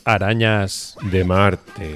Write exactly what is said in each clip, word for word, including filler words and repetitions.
Arañas de Marte.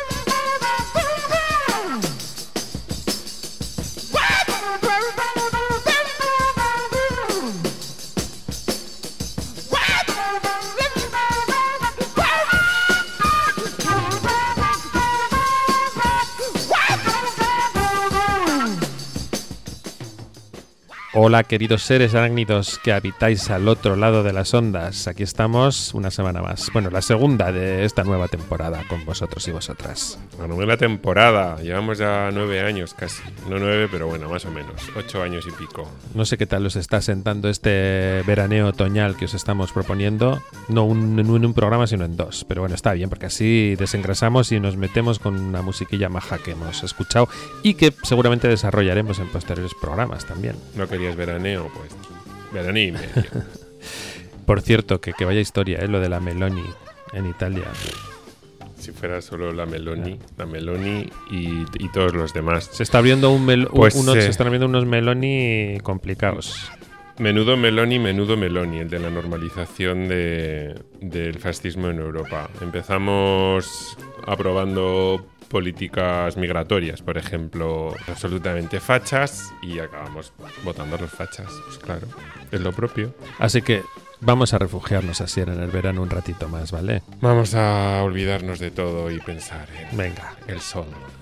Hola queridos seres arácnidos que habitáis al otro lado de las ondas. Aquí estamos una semana más. Bueno, la segunda de esta nueva temporada con vosotros y vosotras. La novena temporada. Llevamos ya nueve años casi. No nueve, pero bueno, más o menos. Ocho años y pico. No sé qué tal os está sentando este veraneo otoñal que os estamos proponiendo. No un, no en un programa, sino en dos. Pero bueno, está bien porque así desengrasamos y nos metemos con una musiquilla maja que hemos escuchado y que seguramente desarrollaremos en posteriores programas también. No quería veraneo, pues veraní y medio. Por cierto, que, que vaya historia, ¿eh? Lo de la Meloni en Italia. Si fuera solo la Meloni, la Meloni y, y todos los demás. Se está abriendo un mel- pues, unos, eh, se están abriendo unos Meloni complicados. Menudo Meloni, menudo Meloni, el de la normalización de, del fascismo en Europa. Empezamos aprobando políticas migratorias, por ejemplo, absolutamente fachas, y acabamos votando a los fachas. Pues claro, es lo propio. Así que vamos a refugiarnos así en el verano un ratito más, ¿vale? Vamos a olvidarnos de todo y pensar en Venga, el sol.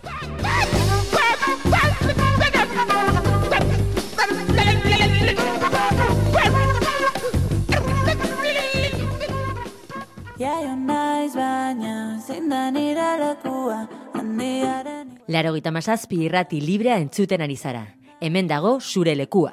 Laurogeita hamazazpi irrati librea entzuten ari zara. Hemen dago zure lekua.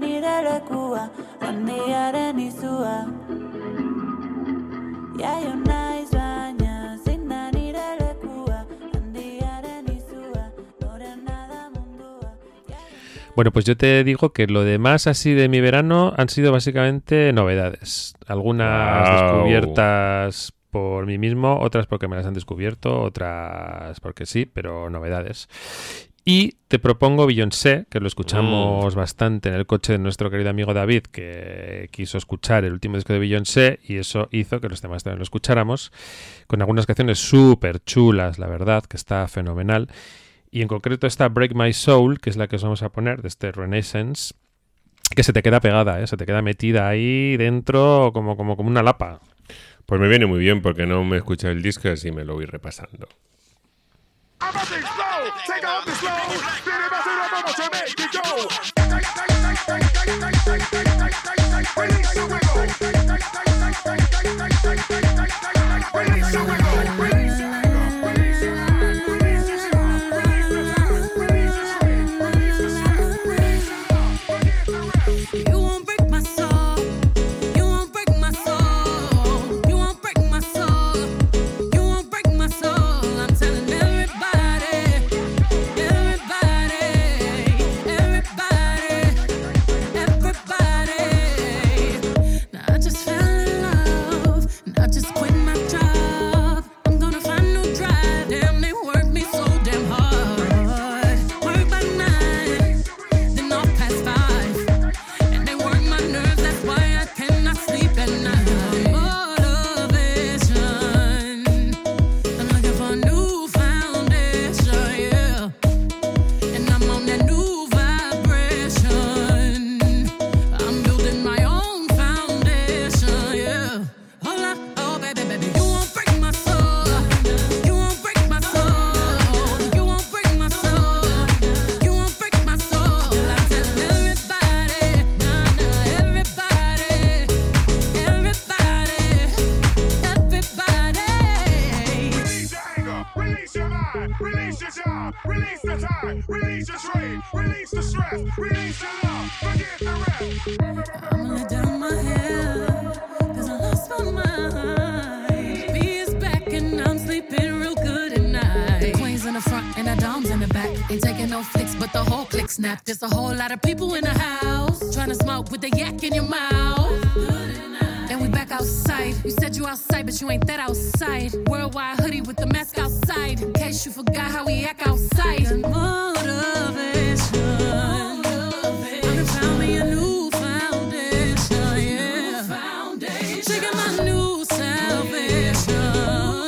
Bueno, pues yo te digo que lo demás así de mi verano han sido básicamente novedades. Algunas wow. descubiertas por mí mismo, otras porque me las han descubierto, otras porque sí, pero novedades. Y te propongo Beyoncé, que lo escuchamos mm. bastante en el coche de nuestro querido amigo David, que quiso escuchar el último disco de Beyoncé y eso hizo que los demás también lo escucháramos, con algunas canciones súper chulas, la verdad, que está fenomenal. Y en concreto esta Break My Soul, que es la que os vamos a poner, de este Renaissance, que se te queda pegada, ¿eh? Se te queda metida ahí dentro como, como, como una lapa. Pues me viene muy bien porque no me he escuchado el disco, así me lo voy repasando. There's a whole lot of people in the house trying to smoke with the yak in your mouth. And we back outside. You said you outside, but you ain't that outside. Worldwide hoodie with the mask outside. In case you forgot how we act outside. Motivation. I found me a new foundation. Yeah. Shaking my new salvation.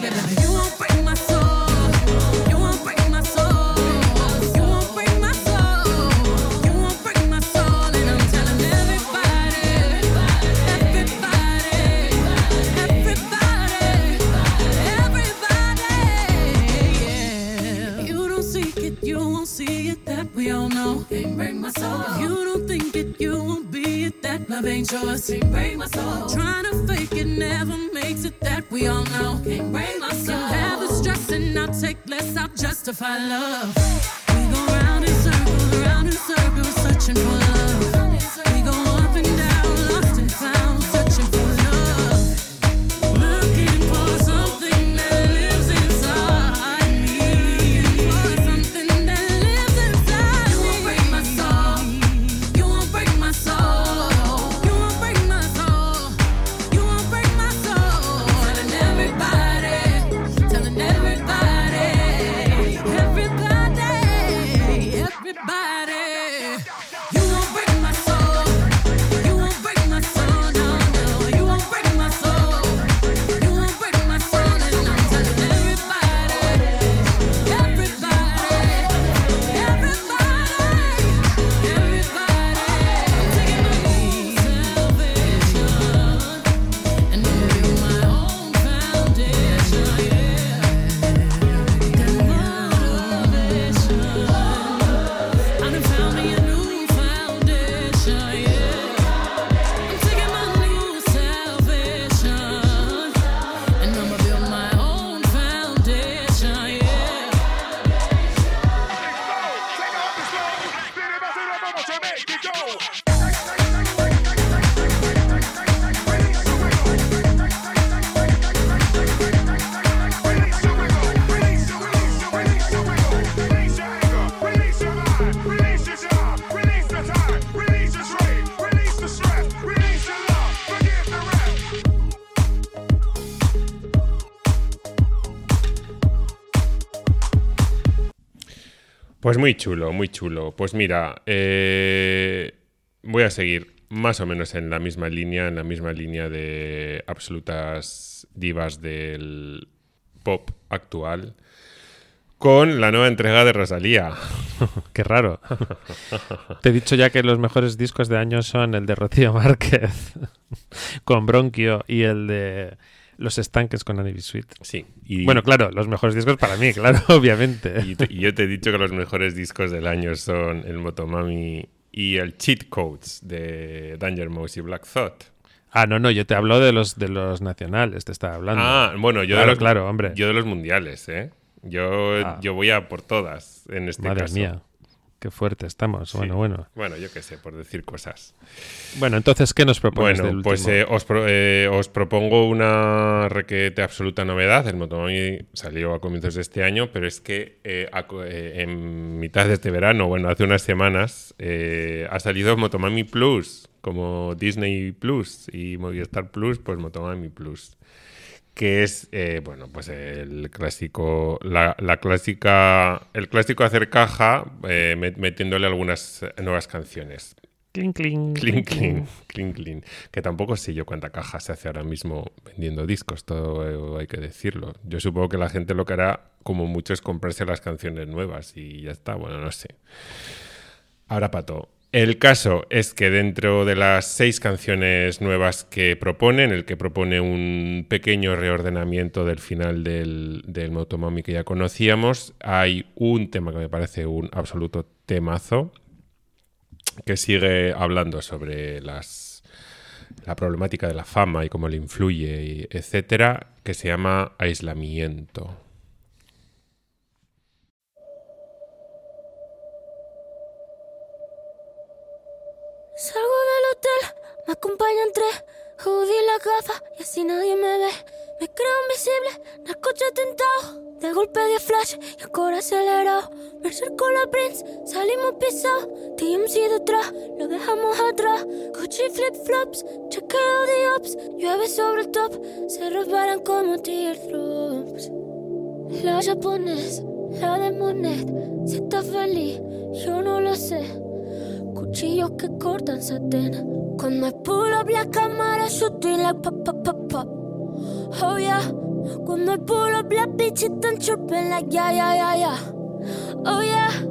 You won't break my soul. You won't break my soul. You won't break my soul. You won't break my soul. And I'm telling everybody, everybody, everybody, everybody, yeah. You don't see it, you won't see it, that we all know. Can't break my soul. If you don't think it, you won't be it, that love ain't yours. Can't break my soul. Trying to fake it never makes it, that we all know. Can't break my soul. Can have the stress and I'll take less, I'll justify love. We go round in circles, round in circles, searching for love. We go up and down, lost and found, searching for love. Looking for something that lives inside me. For something that lives inside me. You won't break my soul. You won't break my soul. You won't break my soul. You won't break my soul. Telling everybody, telling everybody, everybody, everybody. You won't break my soul. You won't break my soul. No, no. You won't break my soul. You won't break my soul. And I'm telling everybody, everybody, everybody, everybody. I'm taking my own salvation and building my own foundation. Yeah, motivation. I done found me a new foundation. Yeah, I'm taking my new salvation and I'ma build my own foundation. Yeah. Pues muy chulo, muy chulo. Pues mira, eh, voy a seguir más o menos en la misma línea, en la misma línea de absolutas divas del pop actual, con la nueva entrega de Rosalía. Qué raro. Te he dicho ya que los mejores discos de año son el de Rocío Márquez con Bronquio y el de Los Estanques con Annie B. Sweet. Sí. Y, Bueno, claro, los mejores discos para mí, claro, obviamente. y, te- y yo te he dicho que los mejores discos del año son el Motomami y el Cheat Codes de Danger Mouse y Black Thought. Ah, no, no, yo te hablo de los de los nacionales, te estaba hablando. Ah, bueno, yo Claro, de los, claro, hombre. yo de los mundiales, ¿eh? Yo, Ah. yo voy a por todas en este Madre caso. mía, qué fuerte estamos. Sí. Bueno, bueno. Bueno, yo qué sé, por decir cosas. Bueno, entonces, ¿qué nos propones del Bueno, último? pues eh, os, pro- eh, os propongo una requete absoluta novedad. El Motomami salió a comienzos de este año, pero es que eh, a co- eh, en mitad de este verano, bueno, hace unas semanas, eh, ha salido Motomami Plus, como Disney Plus y Movistar Plus, pues Motomami Plus, que es, eh, bueno, pues el clásico, la, la clásica, el clásico hacer caja, eh, met- metiéndole algunas nuevas canciones. Clink, clink, Clean, clean, clean, clean. Que tampoco sé yo cuánta caja se hace ahora mismo vendiendo discos, todo hay que decirlo. Yo supongo que la gente lo que hará, como mucho, es comprarse las canciones nuevas y ya está, bueno, no sé. Ahora pato. El caso es que dentro de las seis canciones nuevas que propone, en el que propone un pequeño reordenamiento del final del, del Motomami que ya conocíamos, hay un tema que me parece un absoluto temazo, que sigue hablando sobre las, la problemática de la fama y cómo le influye, y etcétera, que se llama Aislamiento. Salgo del hotel, me acompañan tres, hoodie y la gafa y así nadie me ve. Me creo invisible, en el coche tentado, de golpe de flash y el core acelerado. Mercer con la Prince, salimos pisados, T M C detrás, lo dejamos atrás. Gucci flip-flops, chequeo de ops, llueve sobre el top, se resbalan como teardrops. La japonés, la de Monet, si está feliz, yo no lo sé. Cuchillos que cortan satén. Cuando I pull up la cámara shooting like pop, pop, pop, pop. Oh yeah, Cuando I pull up, la bitch están chirping like yeah, yeah, yeah, yeah. Oh yeah.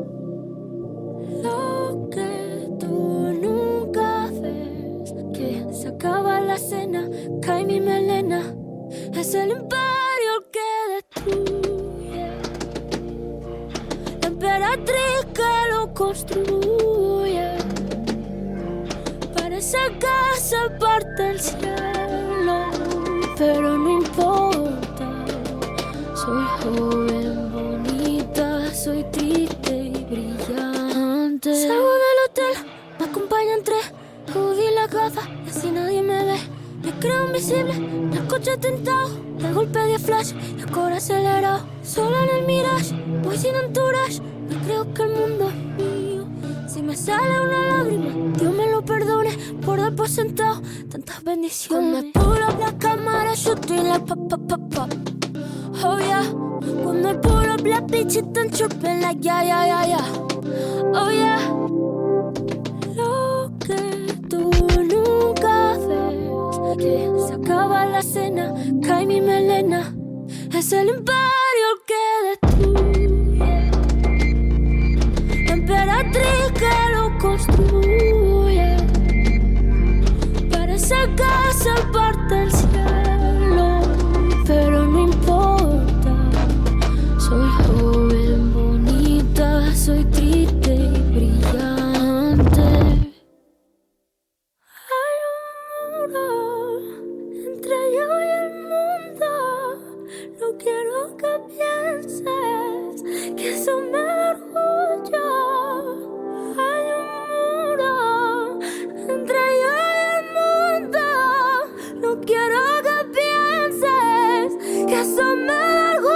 Lo que tú nunca ves, que se acaba la cena, cae mi melena. Es el imperio el que destruye, la emperatriz que lo construye. Parece que se parte el cielo, pero no importa. Soy joven, bonita, soy triste y brillante. Salgo del hotel, me acompañan tres, hoodie y la gafa, y así nadie me ve. Me creo invisible, en el coche tentado, de golpe de flash y el core acelerado. Sola en el mirage, voy sin entourage, me creo que el mundo es mío. Si me sale una lágrima, Dios me lo perdone por dar por sentado tantas bendiciones. Cuando pull up la cámara, shooting like pop, pop, pop, pop. Oh yeah. Cuando I pull up, la bitch están chirping like yeah, yeah, yeah, yeah. Oh yeah. Lo que tú nunca ves, que se acaba la cena, cae mi melena. Es el imperio el que destruye, la emperatriz que lo construye. Parece que se parte el cielo, pero no importa. Soy joven, bonita, soy triste y brillante. Hay un muro entre yo y el mundo. No quiero que pienses que eso me da orgullo. Hay un muro entre yo y el mundo. No quiero que pienses que eso me da orgullo.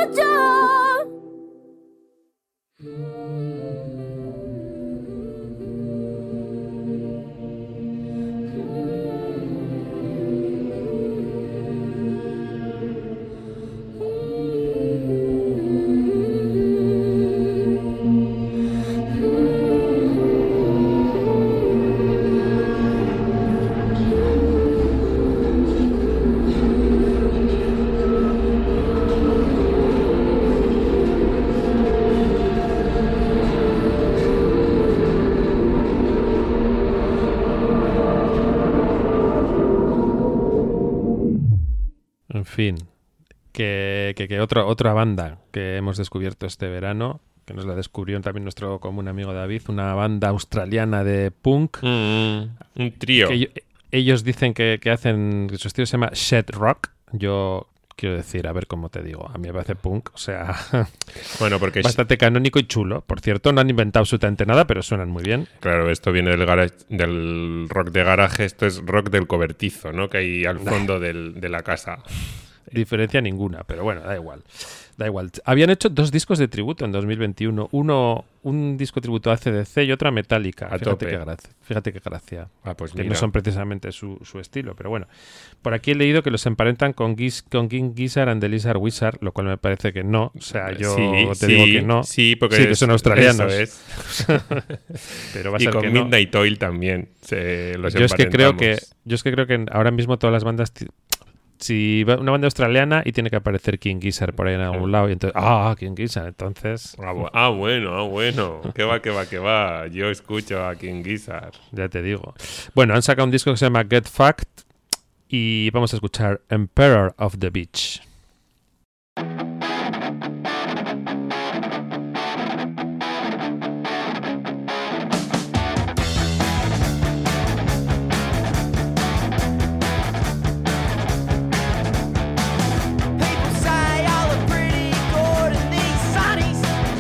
En fin, que, que, que otra, otra banda que hemos descubierto este verano, que nos la descubrió también nuestro común amigo David, una banda australiana de punk. Mm, un trío. Que ellos, ellos dicen que, que hacen, que su estilo se llama Shed Rock. Yo quiero decir, a ver cómo te digo, a mí me parece punk, o sea, bueno, porque bastante canónico y chulo. Por cierto, no han inventado absolutamente nada, pero suenan muy bien. Claro, esto viene del, garage, del rock de garaje, esto es rock del cobertizo, ¿no? Que hay al fondo del, de la casa. Diferencia ninguna, pero bueno, da igual. Da igual. Habían hecho dos discos de tributo en dos mil veintiuno. Uno, un disco tributo a A C D C y otra a Metallica. A fíjate tope. qué gracia. Fíjate qué gracia. Ah, pues que mira. no son precisamente su, su estilo, pero bueno. Por aquí he leído que los emparentan con, Giz, con King Gizzard and the Lizard Wizard, lo cual me parece que no. O sea, yo sí, te sí, digo que no. Sí, porque sí, que es, son australianos. Eso es. Pero va a y ser con que no. Midnight Oil también se los Yo es que creo emparentamos. que yo es que creo que ahora mismo todas las bandas t- si va una banda australiana y tiene que aparecer King Gizzard por ahí en algún lado y entonces ah King Gizzard entonces Ah, bu- ah, bueno, ah, bueno. Que va, que va, que va. Yo escucho a King Gizzard. ya te digo. Bueno, han sacado un disco que se llama Get Fucked y vamos a escuchar Emperor of the Beach. People say I look pretty good in these sunnies.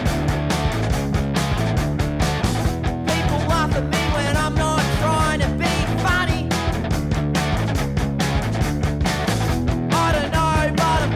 People laugh at me when I'm not trying to be funny. I don't know, but I'm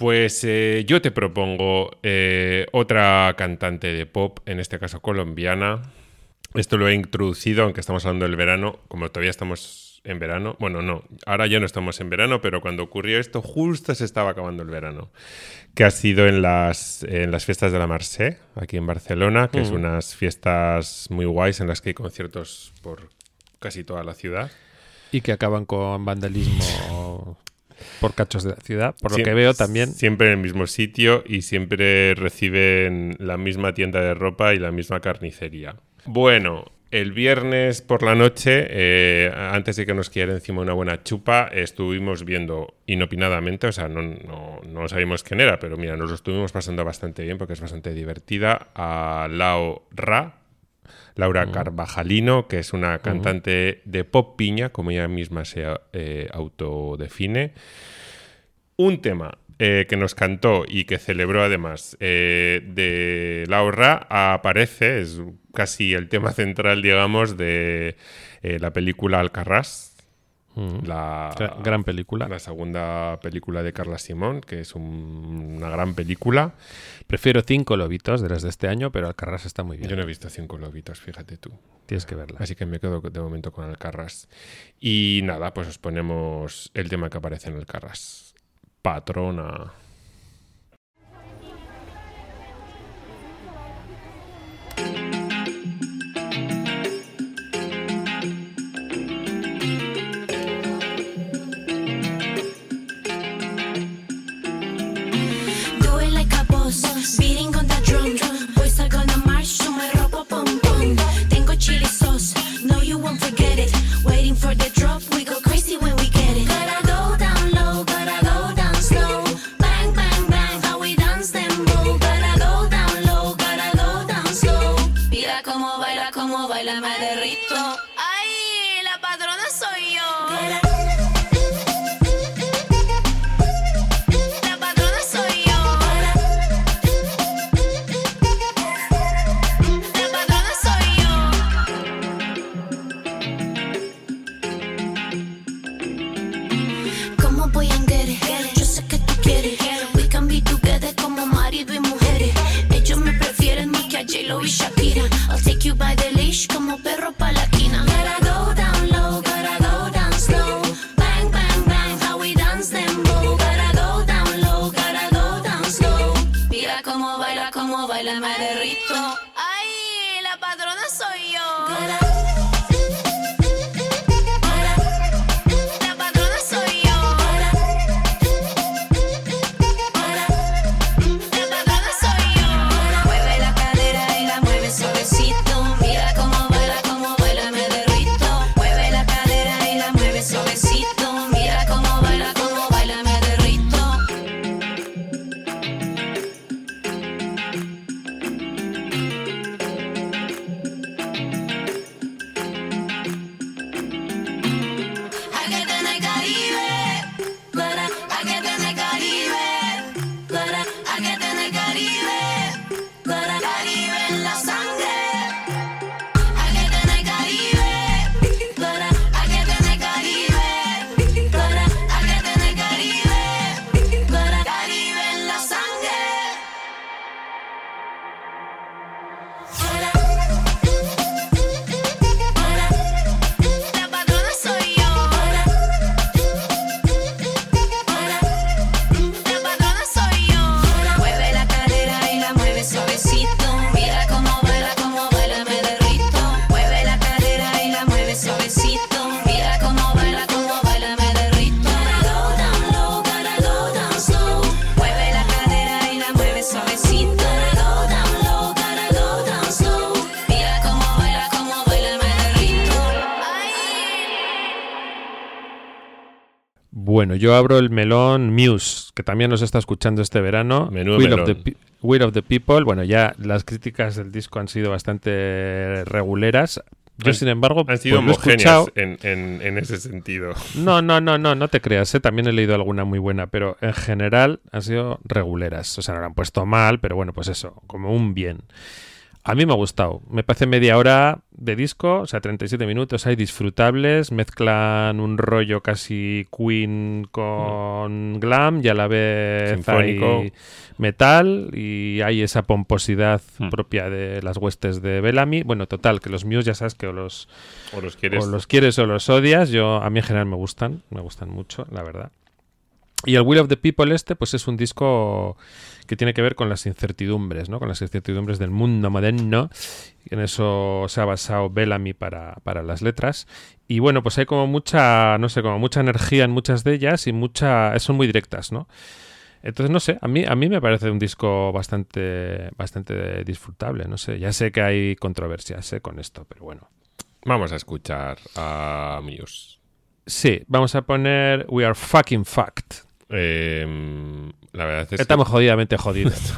Pues eh, yo te propongo eh, otra cantante de pop, en este caso colombiana. Esto lo he introducido, aunque estamos hablando del verano, como todavía estamos en verano. Bueno, no, ahora ya no estamos en verano, pero cuando ocurrió esto, justo se estaba acabando el verano. Que ha sido en las, en las fiestas de la Mercè, aquí en Barcelona, que mm. es unas fiestas muy guays en las que hay conciertos por casi toda la ciudad. Y que acaban con vandalismo por cachos de la ciudad, por Sie- lo que veo también. Siempre en el mismo sitio y siempre reciben la misma tienda de ropa y la misma carnicería. Bueno, el viernes por la noche, eh, antes de que nos cayera encima una buena chupa, estuvimos viendo inopinadamente, o sea, no, no, no sabíamos quién era, pero mira, nos lo estuvimos pasando bastante bien porque es bastante divertida, a Lau Ra, Laura uh-huh. Carvajalino, que es una cantante uh-huh. de pop piña, como ella misma se eh, autodefine. Un tema eh, que nos cantó y que celebró además eh, de Laura aparece, es casi el tema central, digamos, de eh, la película Alcarrás. Uh-huh. La, gran película. La segunda película de Carla Simón, que es un, una gran película. Prefiero Cinco Lobitos de las de este año, pero Alcarrás está muy bien. Yo no he visto Cinco Lobitos, fíjate tú. Tienes que verla. Así que me quedo de momento con Alcarrás. Y nada, pues os ponemos el tema que aparece en Alcarrás. Patrona. Beating on the drum, voy salgo a la march, yo me robo pom pom. Tengo chili sauce, no you won't forget it. Waiting for the drop, we go crazy when we get it. Gotta go down low, gotta go down slow. Bang bang bang, how we dance them bow. Gotta go down low, gotta go down slow. Mira cómo baila, cómo baila, me derrito. Ay, la patrona soy yo. J-Lo y Shakira, I'll take you by the leash como perro pa' la quina. Gotta go down low, gotta go down slow. Bang, bang, bang, how we dance them bow. Gotta go down low, gotta go down slow. Mira cómo baila, cómo baila, me derrito. Ay, la patrona soy yo. Gotta Bueno, yo abro el melón Muse, que también nos está escuchando este verano. Menudo Will melón. of, the Pe- Will of the People. Bueno, ya las críticas del disco han sido bastante reguleras. Yo, han, sin embargo, han sido pues, lo he homogéneas escuchado. en, en, en ese sentido. No, no, no, no, no te creas, ¿eh? También he leído alguna muy buena, pero en general han sido reguleras. O sea, no la han puesto mal, pero bueno, pues eso, como un bien. A mí me ha gustado. Me parece media hora de disco, o sea, treinta y siete minutos ahí disfrutables. Mezclan un rollo casi Queen con glam y a la vez Sinfónico. hay metal y hay esa pomposidad Mm. propia de las huestes de Bellamy. Bueno, total, que los Muse ya sabes que o los, ¿O los quieres? o los quieres o los odias. Yo, a mí en general me gustan, me gustan mucho, la verdad. Y el Will of the People este, pues es un disco que tiene que ver con las incertidumbres, ¿no? Con las incertidumbres del mundo moderno. Y en eso se ha basado Bellamy para, para las letras. Y bueno, pues hay como mucha, no sé, como mucha energía en muchas de ellas y mucha, son muy directas, ¿no? Entonces, no sé, a mí, a mí me parece un disco bastante, bastante disfrutable, no sé. Ya sé que hay controversias, ¿eh? Con esto, pero bueno. Vamos a escuchar a Muse. Sí, vamos a poner We Are Fucking Fucked. Eh, la verdad es Estamos que... jodidamente jodidos.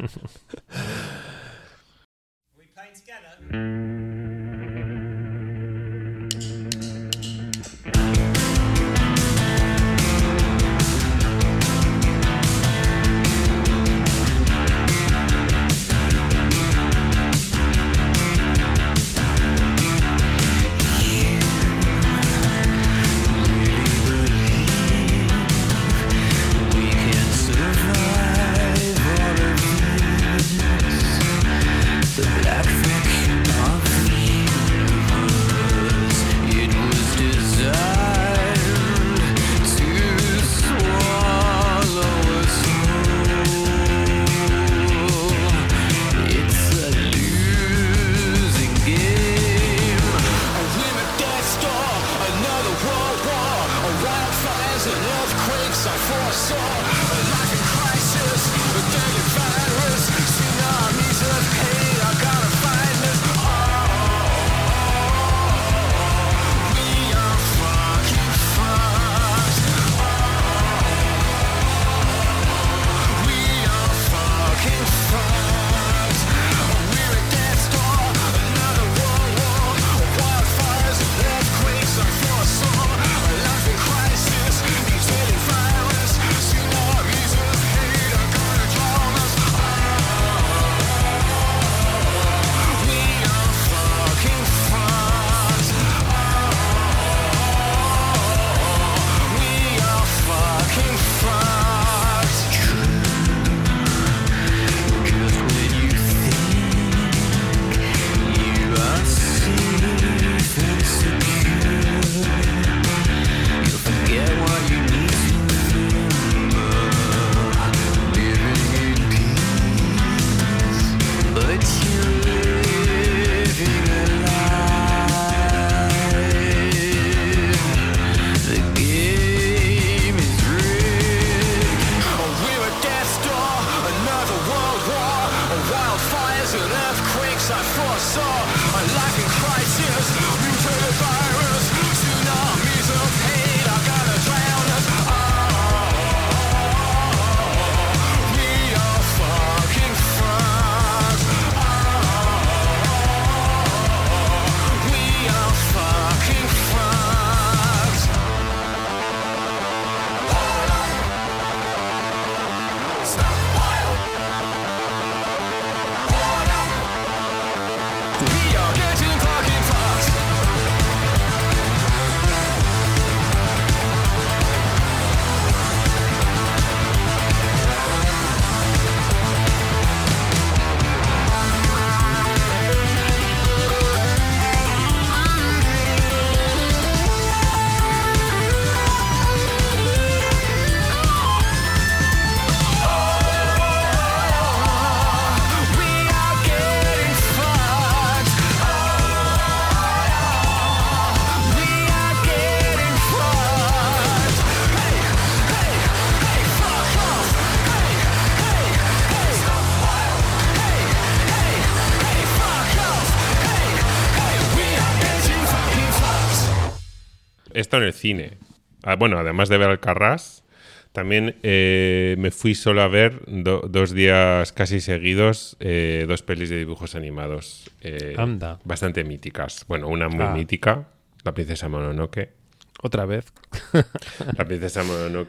Esto en el cine. Ah, bueno, además de ver Alcarrás, también eh, me fui solo a ver do, dos días casi seguidos eh, dos pelis de dibujos animados. Eh, Anda. Bastante míticas. Bueno, una muy Ah. mítica, La princesa Mononoke. Otra vez. La princesa Mononoke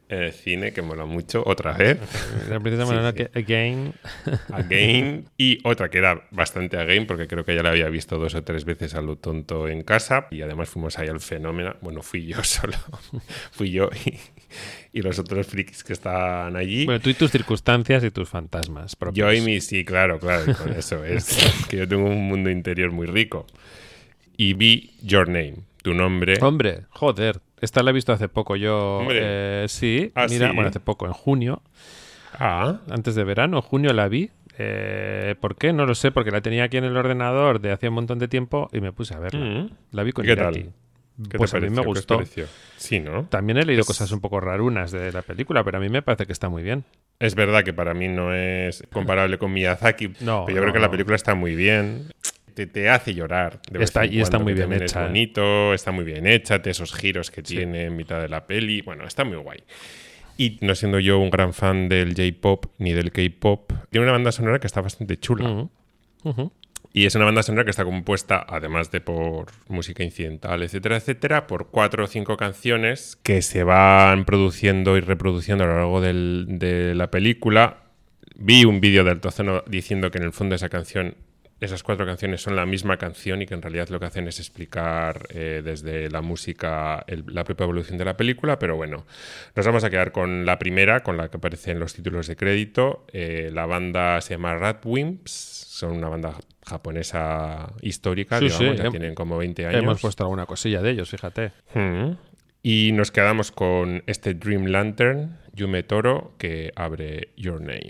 en el cine, que mola mucho, otra vez. La princesa Sí, Mononoke, sí. again. Again. Y otra que era bastante again, porque creo que ya la había visto dos o tres veces a lo tonto en casa. Y además fuimos ahí al Fenómeno. Bueno, fui yo solo. Fui yo y, y los otros frikis que estaban allí. Bueno, tú y tus circunstancias y tus fantasmas propios. Yo y mi, sí, claro, claro, y con eso es que yo tengo un mundo interior muy rico. Y vi Your Name, tu nombre. Hombre, joder. Esta la he visto hace poco yo. Hombre. Eh, sí, Ah, mira, ¿sí? bueno, hace poco, en junio. Ah, Antes de verano, junio la vi. Eh, ¿Por qué? No lo sé, porque la tenía aquí en el ordenador de hacía un montón de tiempo y me puse a verla. Mm. La vi con ¿Y qué tal? Irati. ¿qué Pues te a mí me pareció? ¿Qué os gustó. pareció? Sí, ¿no? También he leído Es- cosas un poco rarunas de la película, pero a mí me parece que está muy bien. Es verdad que para mí no es comparable con Miyazaki, No, pero yo no, creo que la no. película está muy bien. Te, te hace llorar. de vez Está- en y está cuando, muy que bien también hecha, ¿eh? Es bonito, está muy bien hecha, te esos giros que Sí. tiene en mitad de la peli. Bueno, está muy guay. Y no siendo yo un gran fan del J-pop ni del K-pop, tiene una banda sonora que está bastante chula. Ujú, ujú. Y es una banda sonora que está compuesta, además de por música incidental, etcétera, etcétera, por cuatro o cinco canciones que se van produciendo y reproduciendo a lo largo del- de la película. Vi un vídeo de Altozano diciendo que en el fondo esa canción, esas cuatro canciones son la misma canción y que en realidad lo que hacen es explicar eh, desde la música el- la propia evolución de la película, pero bueno, nos vamos a quedar con la primera, con la que aparece en los títulos de crédito. Eh, la banda se llama Radwimps, son una banda japonesa histórica, Sí, digamos, sí, ya hem- tienen como veinte años. Hemos puesto alguna cosilla de ellos, fíjate. Mm. Y nos quedamos con este Dream Lantern, Yume Toro, que abre Your Name.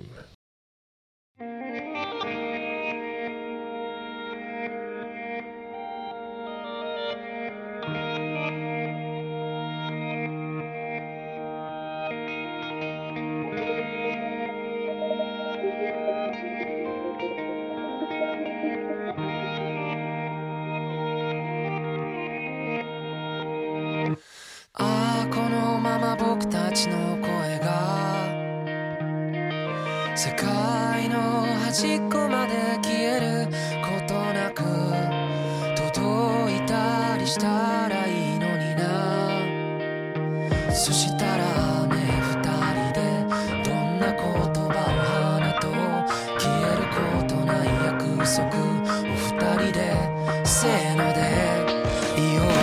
ああこのまま僕たちの声が世界の端っこまで消えることなく届いたりしたらいいのにな。そしたらね二人でどんな言葉を花と消えることない約束お二人でせーのでいよう。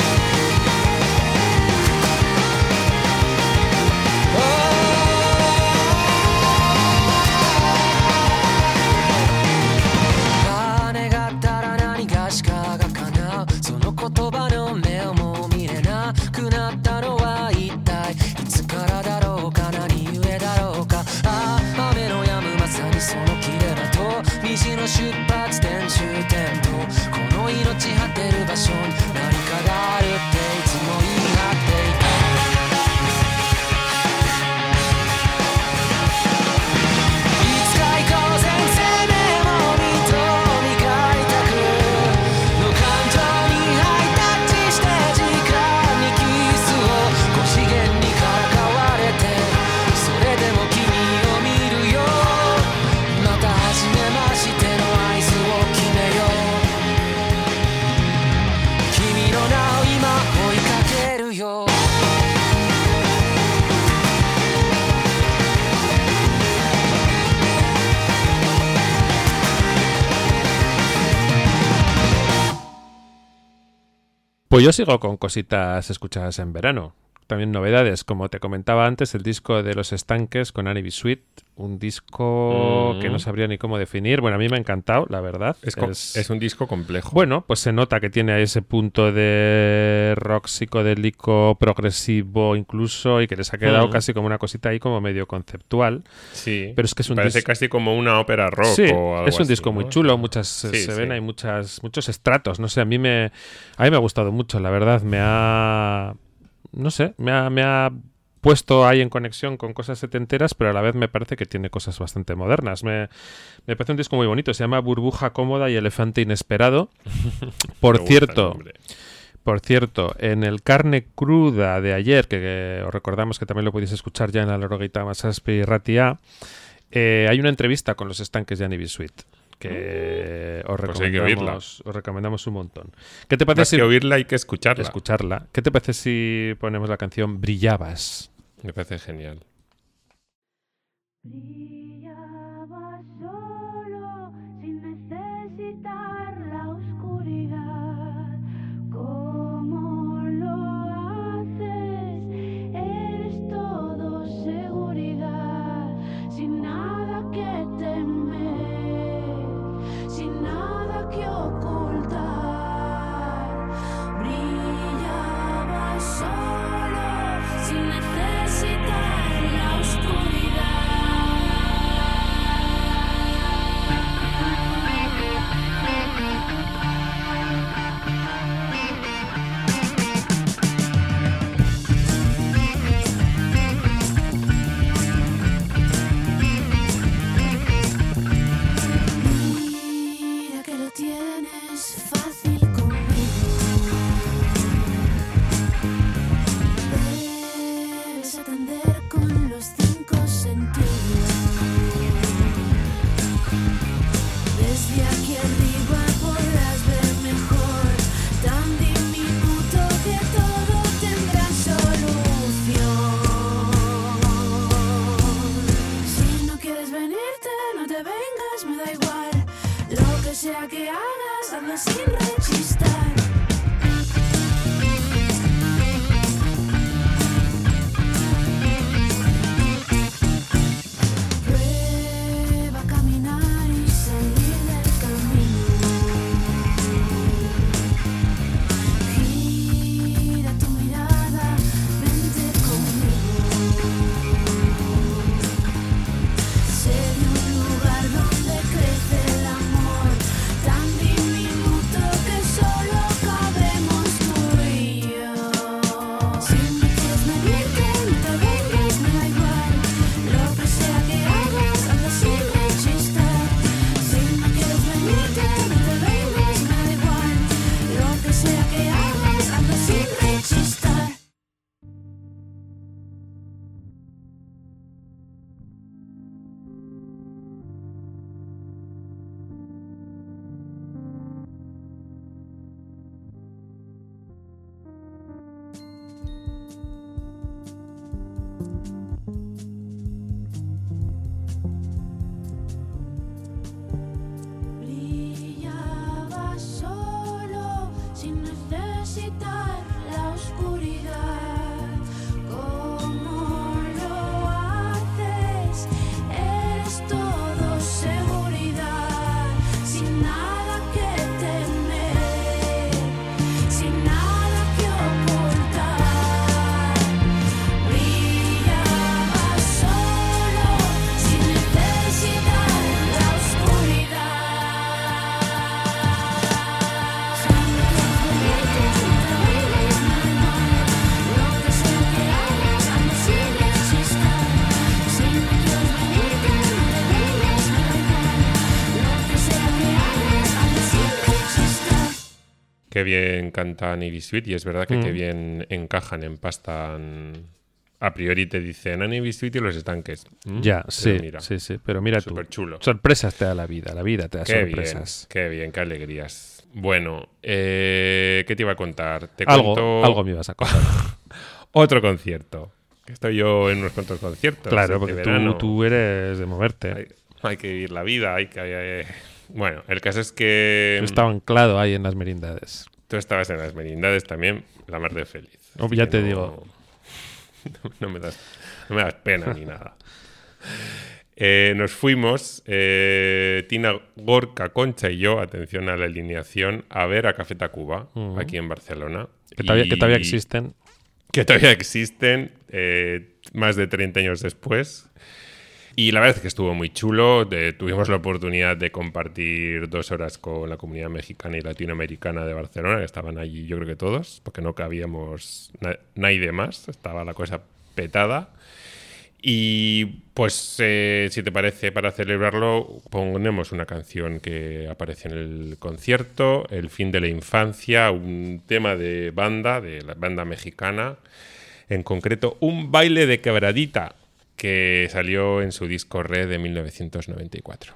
金があったら何がしかが叶うその言葉の目をもう見れなくなったのは一体いつからだろうか何故だろうか。ああ雨の止むまさにその切れ場と虹の出発点終点とこの命果てる場所に何かがあるっていつも言い張っていた。いつか以降全生命も認み開拓の感情にハイタッチして時間にキスを五次元にからかわれてそれでも君を見るよまた初めましての合図を決めよう君の名を今追いかけるよ。 Pues yo sigo con cositas escuchadas en verano. También novedades, como te comentaba antes, el disco de Los Estanques con Annie B. Sweet, un disco Mm. que no sabría ni cómo definir. Bueno, a mí me ha encantado, la verdad. Es, co- es un disco complejo. Bueno, pues se nota que tiene ese punto de rock psicodélico, progresivo incluso, y que les ha quedado Mm. casi como una cosita ahí como medio conceptual. sí. pero es que es un Parece dis- casi como una ópera rock Sí, o algo es un así, disco muy ¿no? chulo, O sea, muchas sí, se sí. ven, hay muchas, muchos estratos, no sé, a mí me a mí me ha gustado mucho, la verdad, me ha no sé, me ha, me ha puesto ahí en conexión con cosas setenteras, pero a la vez me parece que tiene cosas bastante modernas. Me, me parece un disco muy bonito, se llama Burbuja Cómoda y Elefante Inesperado. Por Me gusta el cierto, nombre. por cierto, en el Carne Cruda de ayer, que, que os recordamos que también lo podéis escuchar ya en la Lorogeita Masaspi y Ratia, eh, hay una entrevista con Los Estanques de Annie B. Sweet que os Pues hay que oírla. recomendamos, os recomendamos un montón. ¿Qué te Más parece que si oírla hay que escucharla. escucharla? ¿Qué te parece si ponemos la canción Brillabas? Me parece genial. Brillaba solo sin necesitar la oscuridad. ¿Cómo lo haces? Eres todo seguridad, sin nada que temer, sin nada que ocultar. Brillaba solo sin necesitar la oscuridad. Mira que lo tienes fácil conmigo. Debes atender con los cinco sentidos. Desde aquí arriba podrás ver mejor, tan diminuto que todo tendrá solución. Si no quieres venirte, no te vengas, me da igual. Lo que sea que hagas, hazlo sin rechistar. Prueba a caminar y salir del camino. Gira tu mirada, vente conmigo. Sé de un lugar donde crece el amor, tan diminuto que solo cabemos tú y yo. Si no quieres venirte, no te vengas, me da igual. Lo que sea que hagas, hazlo sin rechistar. Si no quieres venirte, no te vengas, me da igual. Lo que sea que hagas, hazlo sin rechistar. Brillaba solo sin necesitar la oscuridad. ¿Cómo lo haces? Eres todo seguridad, sin nada que temer, sin nada que ocultar. Brillaba solo sin necesitar la oscuridad. Si no quieres venirte, no te vengas, me da igual. Lo que sea que hagas, hazlo sin rechistar. Si no quieres venirte, no te vengas, me da igual. Lo que sea que hagas, hazlo sin rechistar. Qué bien canta Navy Sweet, y es verdad que Mm. qué bien encajan, empastan. A priori te dicen a Navy Sweet y los estanques. ¿Mm? Ya, Pero sí, mira, sí, sí. Pero mira tú. súper chulo. Sorpresas te da la vida, la vida te da Qué bien, sorpresas. qué bien, qué alegrías. Bueno, eh, ¿qué te iba a contar? Te Algo, cuento algo me ibas a contar. otro concierto. Que estoy yo en unos cuantos conciertos. Claro, este porque verano. tú, tú eres de moverte. Hay, hay que vivir la vida, hay que... eh, Bueno, el caso es que Tú estaba anclado ahí en las merindades. tú estabas en las merindades también, la mar de feliz. Oh, Así ya que te no- digo. No me das, no me das pena ni nada. Eh, nos fuimos, eh, Tina, Gorka, Concha y yo, atención a la alineación, a ver a Café Tacuba, Ujú. aquí en Barcelona. Que todavía, Y- que todavía existen. Que todavía existen, eh, más de treinta años después. Y la verdad es que estuvo muy chulo. De- tuvimos la oportunidad de compartir dos horas con la comunidad mexicana y latinoamericana de Barcelona, que estaban allí yo creo que todos, porque no cabíamos na- nadie más, estaba la cosa petada. Y pues, eh, si te parece, para celebrarlo, ponemos una canción que aparece en el concierto, El fin de la infancia, un tema de banda, de la banda mexicana, en concreto, Un baile de quebradita, que salió en su disco Red de mil novecientos noventa y cuatro.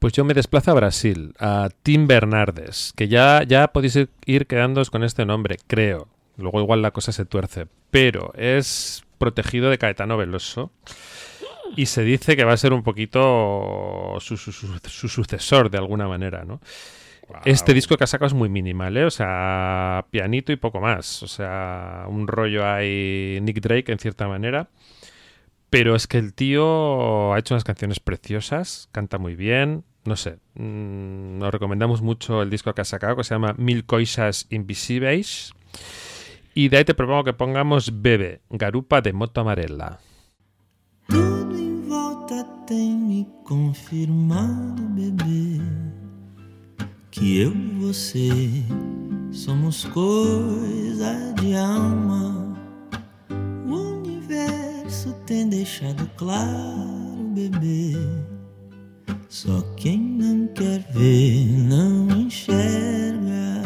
Pues yo me desplazo a Brasil, a Tim Bernardes, que ya, ya podéis ir, ir quedándoos con este nombre, creo. Luego igual la cosa se tuerce, pero es protegido de Caetano Veloso y se dice que va a ser un poquito su, su, su, su sucesor de alguna manera, ¿no? Wow. Este disco que ha sacado es muy minimal, ¿eh? O sea, pianito y poco más. O sea, un rollo hay Nick Drake en cierta manera. Pero es que el tío ha hecho unas canciones preciosas, canta muy bien, no sé. Mmm, nos recomendamos mucho el disco que ha sacado, que se llama Mil Coisas Invisíveis. Y de ahí te propongo que pongamos Bebe, Garupa de Moto Amarela. Tudo em volta tem me confirmado, bebê, que eu e você somos coisa de alma. O universo tem deixado claro, bebê, só quem não quer ver não enxerga.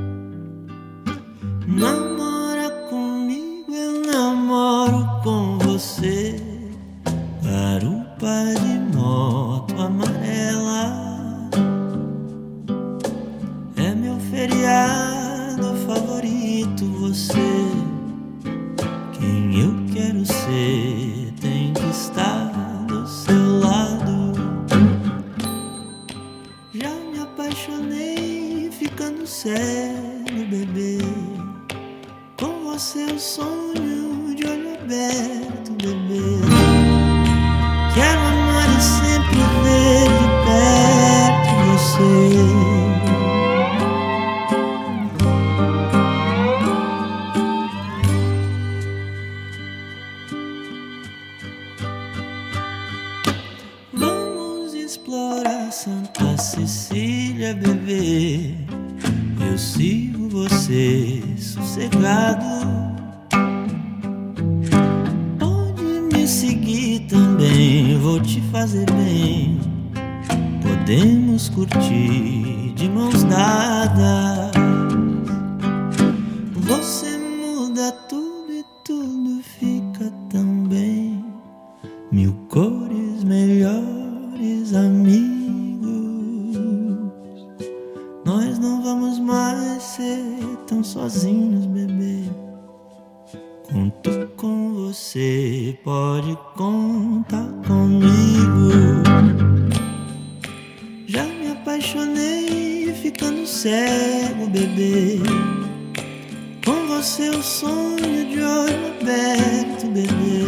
Namora comigo, eu namoro com você. Garupa de moto amarela é meu feriado favorito. Você, quem eu quero ser, tem que estar do seu lado. Já me apaixonei ficando cego, bebê. Com você o sonho de olho aberto, bebê. Quero amar e sempre ver de perto você. Vamos explorar Santa Cecília, bebê. Eu sigo você sossegado. Seguir também, vou te fazer bem. Podemos curtir de mãos dadas. Você muda tudo e tudo fica tão bem. Mil cores, melhores amigos. Nós não vamos mais ser tão sozinhos, bebê. Conto com você, pode contar comigo. Já me apaixonei ficando cego, bebê. Com você o sonho de olho aberto, bebê.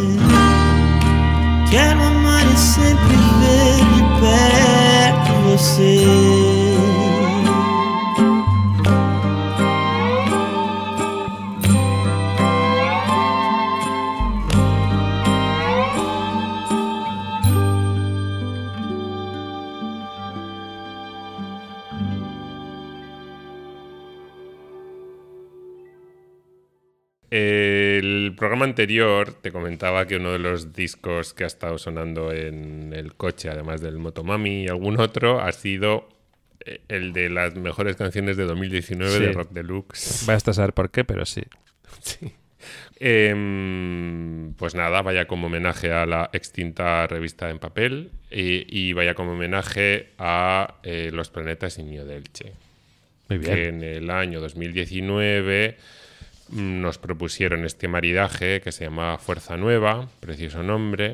Quero amar e sempre ver de perto você. El programa anterior te comentaba que uno de los discos que ha estado sonando en el coche, además del Motomami y algún otro, ha sido el de las mejores canciones de dos mil diecinueve, sí, de Rock Deluxe. Vas a saber por qué, pero sí. Sí. Eh, pues nada, vaya como homenaje a la extinta revista en papel y, y vaya como homenaje a eh, Los Planetas y Mío de Elche. Muy bien. Que en el año dos mil diecinueve nos propusieron este maridaje que se llamaba Fuerza Nueva, precioso nombre.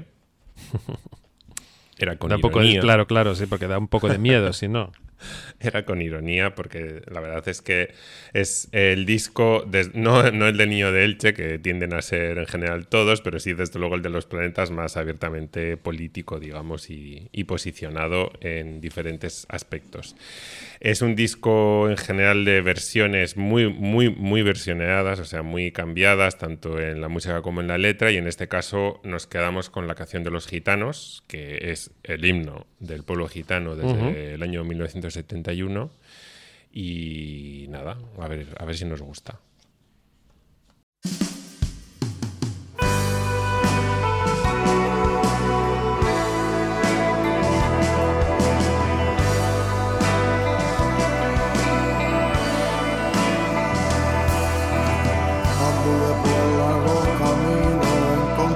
Era con da un poco ironía. De, claro, claro, sí, porque da un poco de miedo, si no. Era con ironía, porque la verdad es que es el disco, de, no, no el de Niño de Elche, que tienden a ser en general todos, pero sí desde luego el de Los Planetas más abiertamente político, digamos, y, y posicionado en diferentes aspectos. Es un disco en general de versiones muy, muy, muy versioneadas, o sea, muy cambiadas, tanto en la música como en la letra, y en este caso nos quedamos con la canción de Los Gitanos, que es el himno del pueblo gitano desde uh-huh. el año mil novecientos setenta y uno, y nada, a ver, a ver si nos gusta.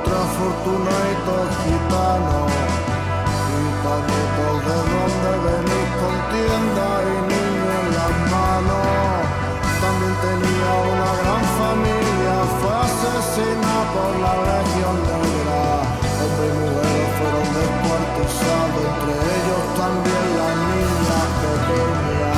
Fortuna y dos gitanos, gitanitos de donde venimos. por la legión negra. Hombre y mujer fueron descuartizados, entre ellos también las niñas pequeñas.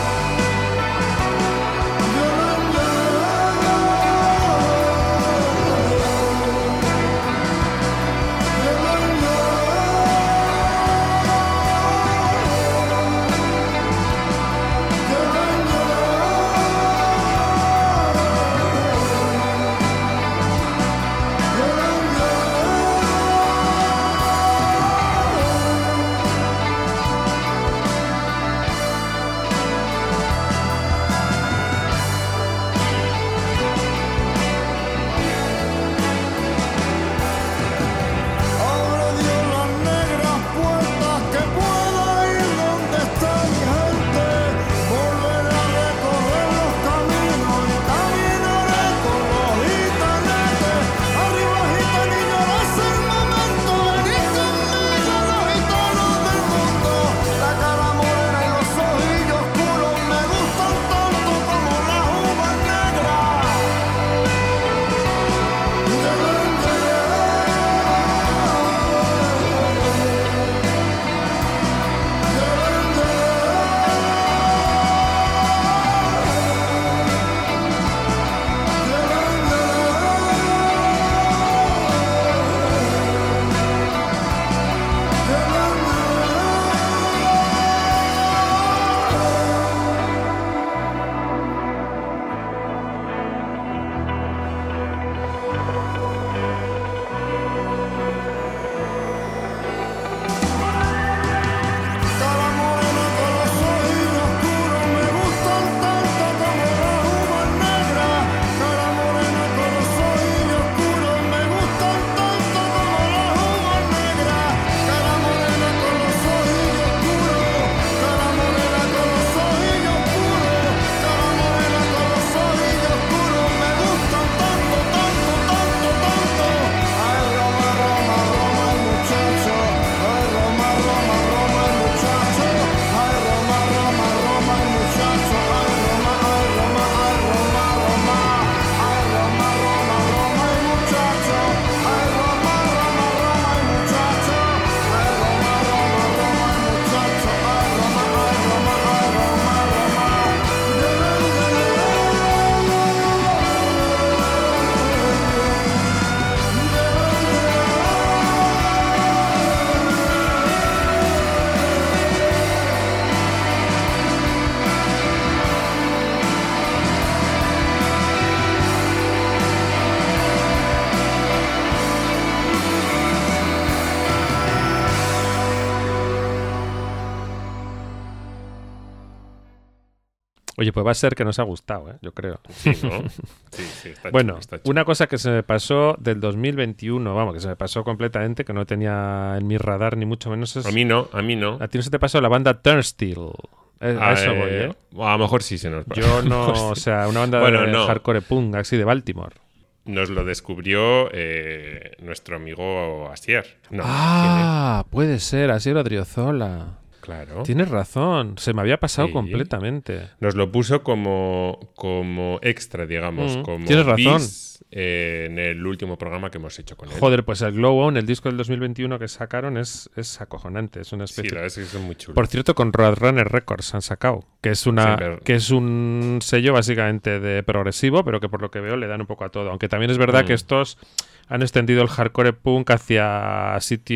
Oye, pues va a ser que nos ha gustado, ¿eh? Yo creo. Sí, ¿no? Sí, sí, está Bueno, chulo, está chulo. una cosa que se me pasó del dos mil veintiuno, vamos, que se me pasó completamente, que no tenía en mi radar ni mucho menos es... A mí no, a mí no. A ti no se te pasó la banda Turnstile. Eh, A Ah, eso eh, voy, ¿eh? A lo mejor sí se nos pasó. Yo no, o sea, una banda Bueno, de no. hardcore punk, así de Baltimore. Nos lo descubrió eh, nuestro amigo Asier. No, Ah, puede ser, así era Odriozola. Claro. Tienes razón, se me había pasado Sí. completamente. Nos lo puso como, como extra, digamos, Mm, como tienes razón. bis, eh, en el último programa que hemos hecho con él. Joder, pues el Glow On, el disco del dos mil veintiuno que sacaron, es, es acojonante. Es una Sí, especie. la verdad es que son muy chulos. Por cierto, con Roadrunner Records han sacado, que es una, Sí, pero- que es un sello básicamente de progresivo, pero que por lo que veo le dan un poco a todo. Aunque también es verdad Mm. que estos han extendido el hardcore punk hacia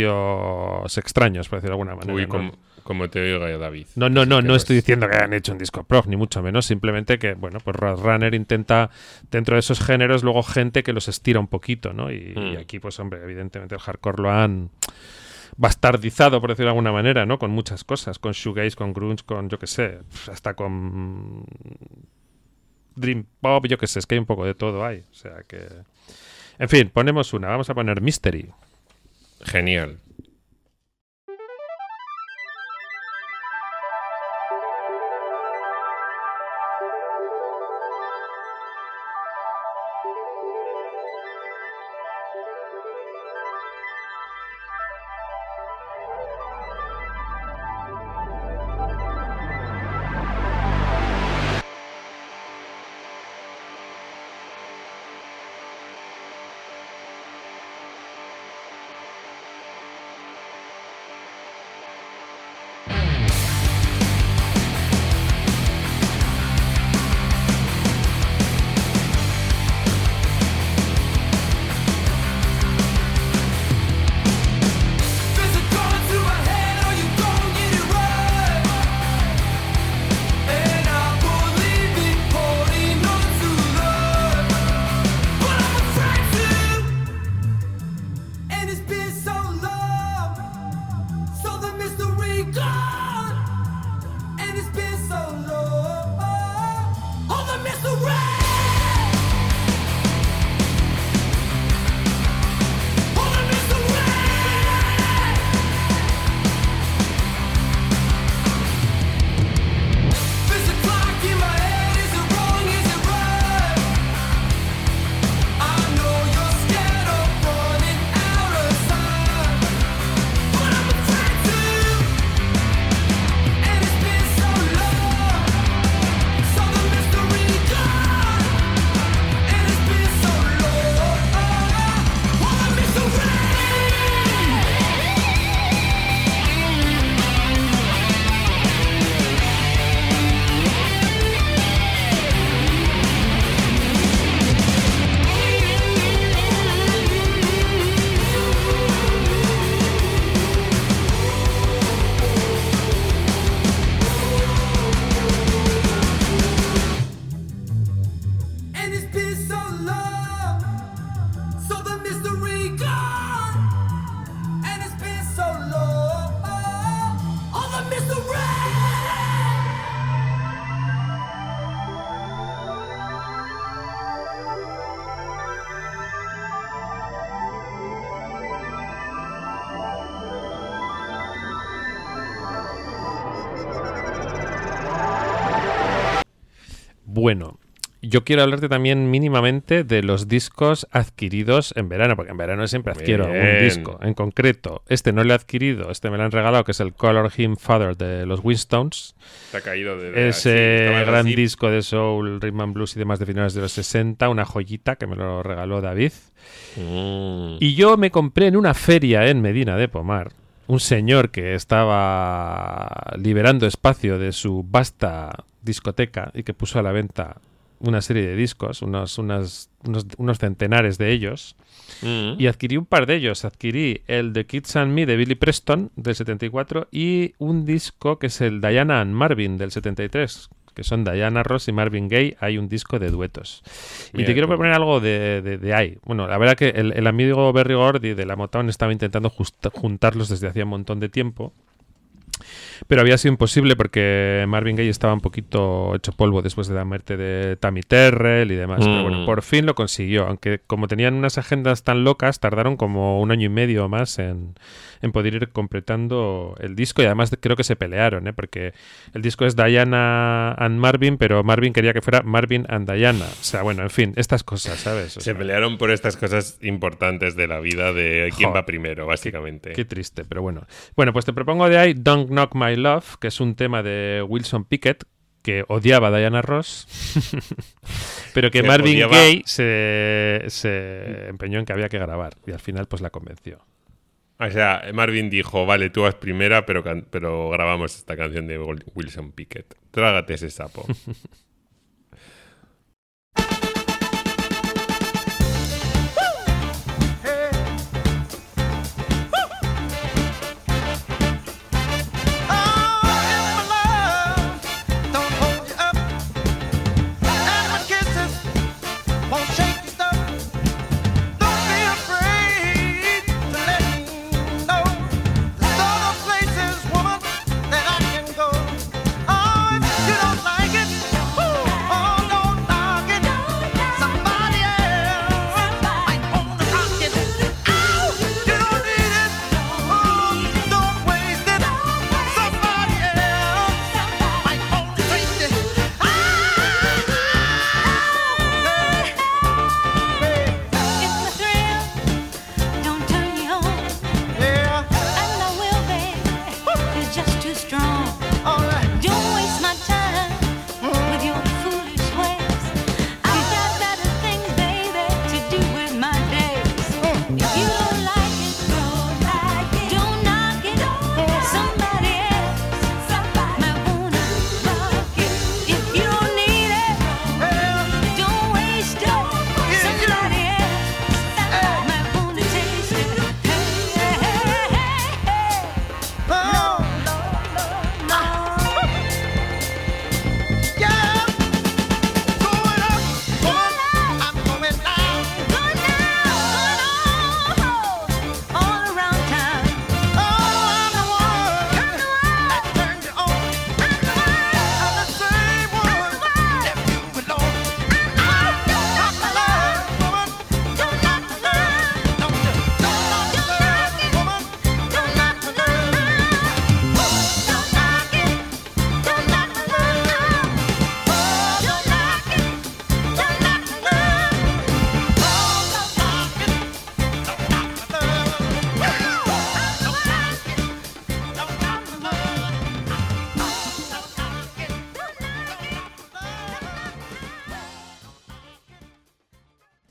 sitios extraños, por decirlo de alguna manera. Uy, ¿no? como, como te oiga yo, David. No, no, no, Que no los- estoy diciendo que hayan hecho un disco prog, ni mucho menos. Simplemente que, bueno, pues Roadrunner intenta, dentro de esos géneros, luego gente que los estira un poquito, ¿no? Y, Mm. y aquí, pues, hombre, evidentemente el hardcore lo han bastardizado, por decirlo de alguna manera, ¿no? Con muchas cosas, con shoegaze, con grunge, con, yo qué sé, hasta con dream pop, yo qué sé, es que hay un poco de todo ahí. O sea que... En fin, ponemos una. Vamos a poner Mystery. Genial. gone, and it's been so long. All the mystery. Bueno, yo quiero hablarte también mínimamente de los discos adquiridos en verano, porque en verano siempre adquiero Bien. un disco. En concreto, este no lo he adquirido, este me lo han regalado, que es el Color Him Father de los Winstones. Se ha caído de... de Ese así, gran así. disco de soul, rhythm and blues y demás de finales de los sesenta, una joyita que me lo regaló David. Mm. Y yo me compré en una feria en Medina de Pomar un señor que estaba liberando espacio de su vasta discoteca y que puso a la venta una serie de discos, unos, unas, unos, unos centenares de ellos, Mm. y adquirí un par de ellos. Adquirí el The Kids and Me de Billy Preston del setenta y cuatro y un disco que es el Diana and Marvin del setenta y tres, que son Diana Ross y Marvin Gaye. Hay un disco de duetos. Y Mira te quiero tú. proponer algo de, de, de ahí. Bueno, la verdad que el, el amigo Berry Gordy de la Motown estaba intentando just- juntarlos desde hacía un montón de tiempo, pero había sido imposible porque Marvin Gaye estaba un poquito hecho polvo después de la muerte de Tammy Terrell y demás. Mm. Pero bueno, por fin lo consiguió. Aunque como tenían unas agendas tan locas, tardaron como un año y medio más en, en poder ir completando el disco. Y además creo que se pelearon, ¿eh? Porque el disco es Diana and Marvin, pero Marvin quería que fuera Marvin and Diana. O sea, bueno, en fin, estas cosas, ¿sabes? O Se sea, pelearon por estas cosas importantes de la vida de quién Joder, va primero, básicamente. Qué triste, pero bueno. Bueno, pues te propongo de ahí Don't Knock My Love, que es un tema de Wilson Pickett, que odiaba a Diana Ross, pero que Que Marvin odiaba- Gaye se, se empeñó en que había que grabar y al final pues la convenció. O sea, Marvin dijo, vale, tú vas primera, pero, can- pero grabamos esta canción de Wil- Wilson Pickett. Trágate ese sapo. Places, woman, that I can go. Oh, if you don't like it,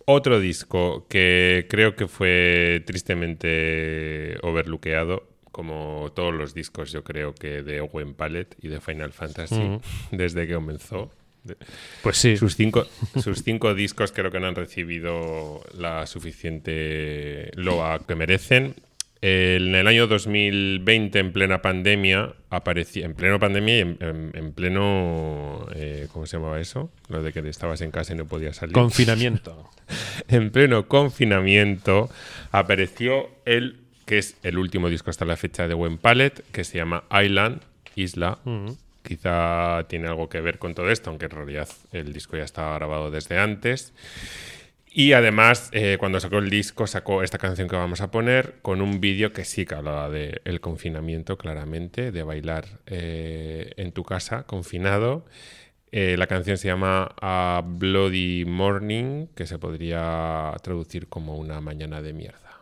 Otro disco que creo que fue tristemente overlookeado, como todos los discos, yo creo que de Owen Pallett y de Final Fantasy, mm. desde que comenzó. Pues sí. Sus cinco, sus cinco discos creo que no han recibido la suficiente loa que merecen. En el año dos mil veinte, en plena pandemia, aparecía, en pleno pandemia y en, en, en pleno, eh, ¿cómo se llamaba eso? Lo de que estabas en casa y no podías salir. Confinamiento. En pleno confinamiento apareció el, que es el último disco hasta la fecha de Owen Pallett, que se llama Island, Isla. Uh-huh. Quizá tiene algo que ver con todo esto, aunque en realidad el disco ya estaba grabado desde antes. Y además, eh, cuando sacó el disco, sacó esta canción que vamos a poner con un vídeo que sí que hablaba del confinamiento, claramente, de bailar eh, en tu casa, confinado. Eh, la canción se llama A Bloody Morning, que se podría traducir como una mañana de mierda.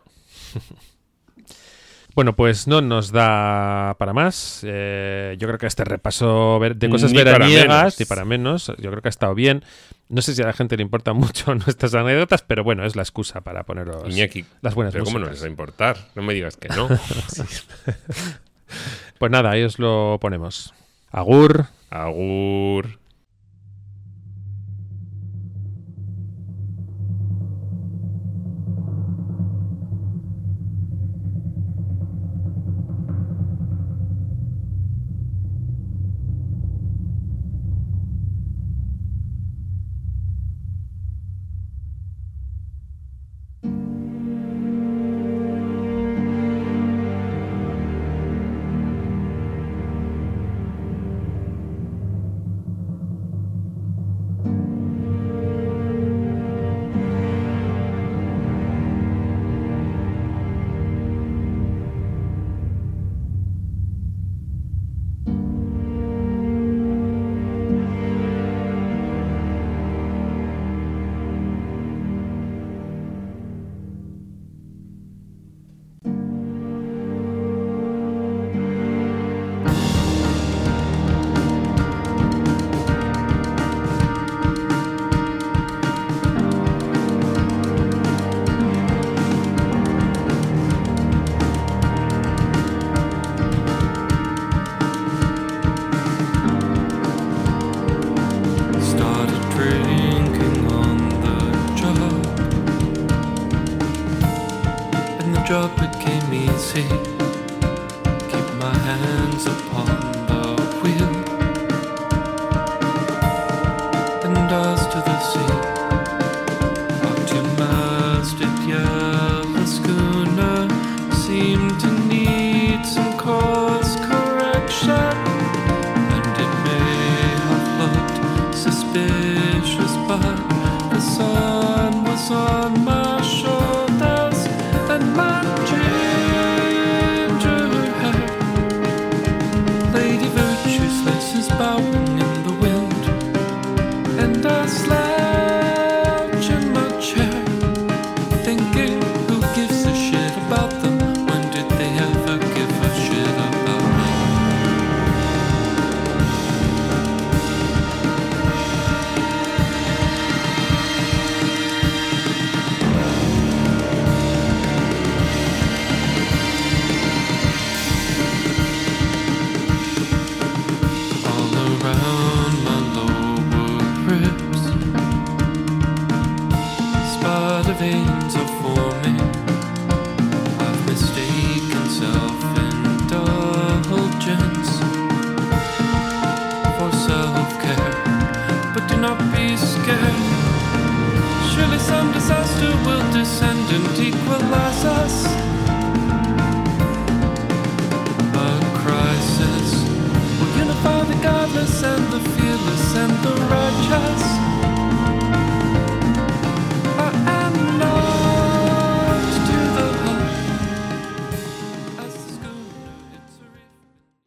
Bueno, pues no nos da para más. Eh, yo creo que este repaso de cosas ni veraniegas, y para menos, yo creo que ha estado bien. No sé si a la gente le importan mucho nuestras anécdotas, pero bueno, es la excusa para poneros Iñaki, las buenas pero músicas. ¿cómo no les va a importar? No me digas que no. Pues nada, ahí os lo ponemos. Agur. Agur. job became easy. Keep my hands upon the wheel and ours to the sea. Our two-masted yellow schooner seemed to need some course correction, and it may have looked suspicious, but the sun was on my shoulders and my ginger hair. Lady Virtue's laces bowing in the wind, and I slouch in my chair, thinking, who gives a shit about them? When did they ever give a shit about me? All around my lower ribs, spider veins are forming. I've mistaken self-indulgence for self-care, but do not be scared. Surely some disaster will descend and equalize us.